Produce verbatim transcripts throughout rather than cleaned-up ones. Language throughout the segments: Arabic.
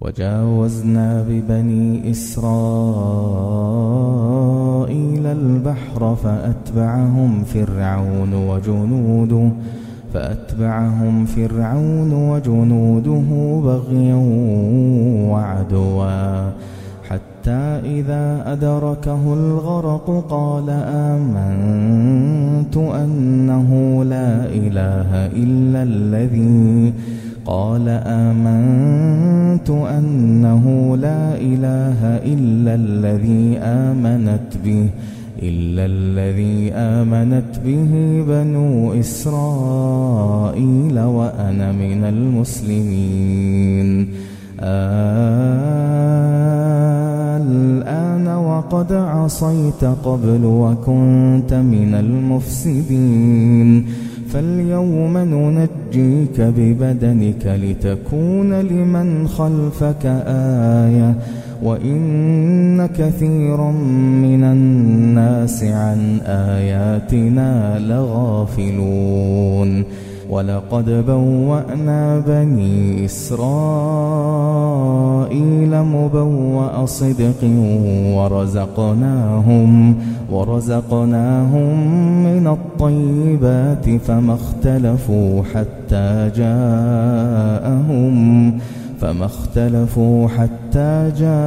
وجاوزنا ببني إسرائيل البحر فأتبعهم فرعون وجنوده فأتبعهم فرعون وجنوده بغيا وعدوا حتى إذا أدركه الغرق قال آمنت أنه لا إله إلا الذي قال آمنت أنه لا إله إلا الذي آمنت به إلا الذي آمنت به بنو إسرائيل وأنا من المسلمين. الآن وقد عصيت قبل وكنت من المفسدين فاليوم ننجيك ببدنك لتكون لمن خلفك آية وإن كثيرا من الناس عن آياتنا لغافلون. ولقد بوأنا بني إسرائيل مبوأ صدق ورزقناهم ورزقناهم من الطيبات فما اختلفوا حتى جاءهم فما اختلفوا حتى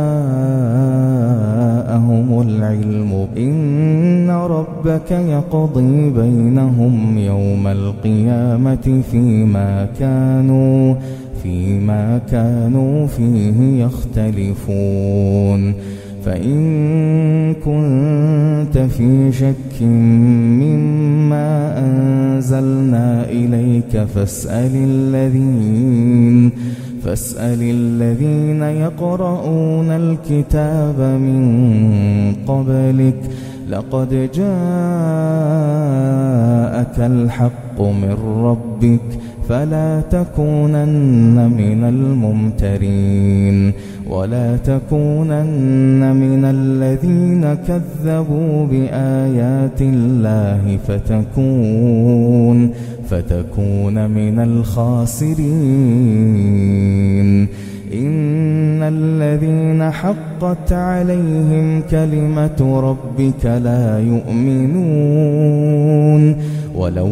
جاءهم العلم إن ربك يقضي بينهم يوم القيامة فيما كانوا فيما كانوا فيه يختلفون. فإن كنت في شك مما أنزلنا إليك فاسأل الذين فاسأل الذين يقرؤون الكتاب من قبلك لقد جاءك الحق من ربك فلا تكونن من الممترين ولا تكونن من الذين كذبوا بآيات الله فتكون فتكون من الخاسرين. إن الذين حقت عليهم كلمة ربك لا يؤمنون ولو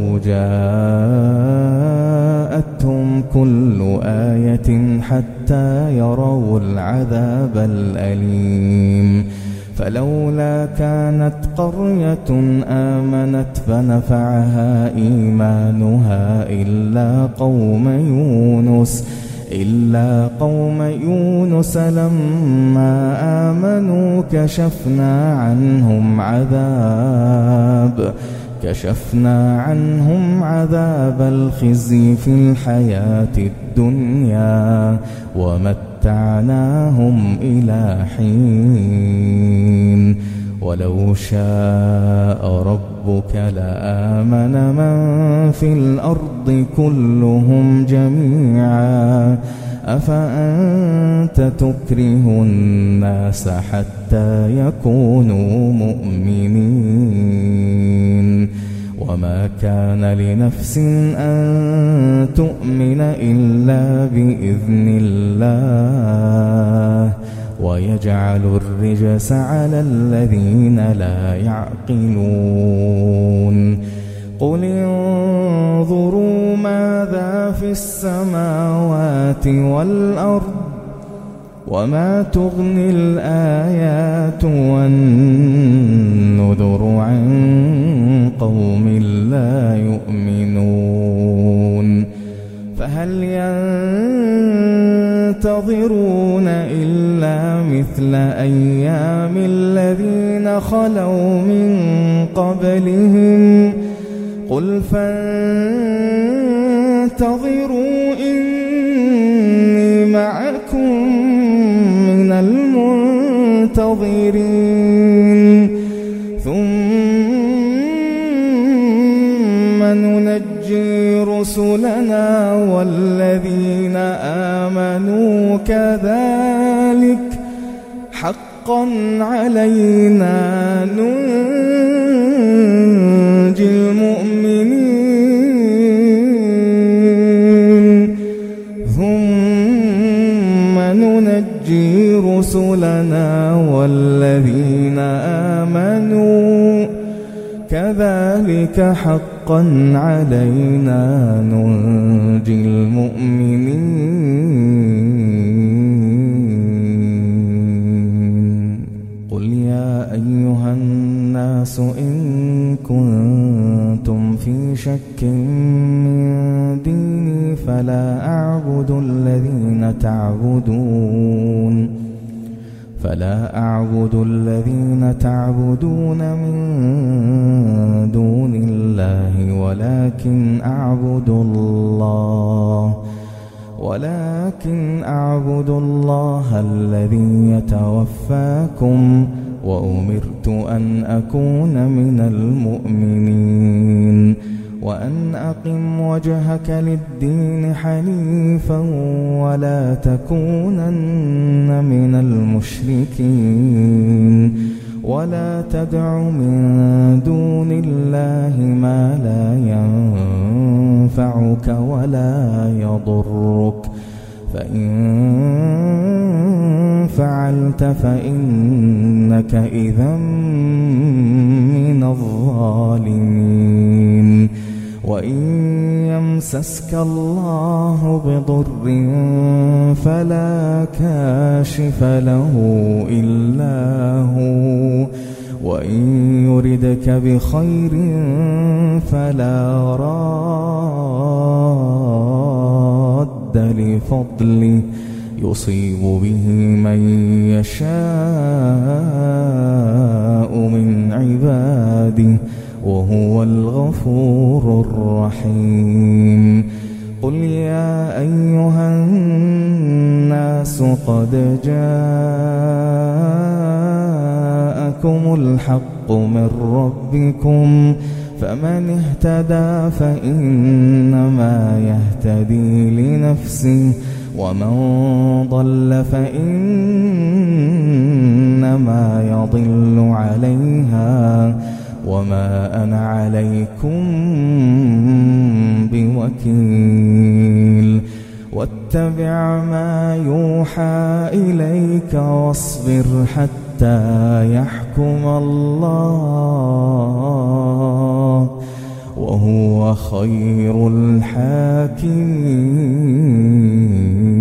جاءتهم كل آية حتى يروا العذاب الأليم. فلولا كانت قرية آمنت فنفعها إيمانها إلا قوم يونس إلا قوم يونس لما آمنوا كشفنا عنهم عذاب كشفنا عنهم عذاب الخزي في الحياة الدنيا ومتعناهم إلى حين. ولو شاء ربك لآمن من في الأرض كلهم جميعا أفأنت تكره الناس حتى يكونوا مؤمنين. وما كان لنفس أن تؤمن إلا بإذن الله ويجعل الرجس على الذين لا يعقلون. قل انظروا ماذا في السماوات والأرض وما تغني الآيات والنذر عن قوم لا يؤمنون. فهل ينتظرون إلا مثل أيام الذين خلوا من قبلهم قل فانتظروا إني معكم من المنتظرين ثم ننجي رسلنا والذين آمنوا كذلك حقا علينا ننجي المؤمنين ثم ننجي ننجي رسلنا والذين آمنوا كذلك حقا علينا ننجي المؤمنين. قل يا أيها الناس إن كنتم في شك من ديني فلا أعبد الذين تعبدون فلا أعبد الذين تعبدون من دون الله ولكن أعبد الله ولكن أعبد الله الذي يتوفاكم وأمرت أن أكون من المؤمنين وأن أقم وجهك للدين حنيفا ولا تكونن من المشركين ولا تدع من دون الله ما لا ينفعك ولا يضرك فإن فعلت فإنك إذا من الظالمين. وإن يمسسك الله بضر فلا كاشف له إلا هو وإن يردك بخير فلا راد لفضله يصيب به من يشاء من عباده وهو الغفور الرحيم. قل يا أيها الناس قد جاءكم الحق من ربكم فمن اهتدى فإنما يهتدي لنفسه ومن ضل فإنما يضل عليها وما أنا عليكم بوكيل. واتبع ما يوحى إليك واصبر حتى يحكم الله وهو خير الحاكمين.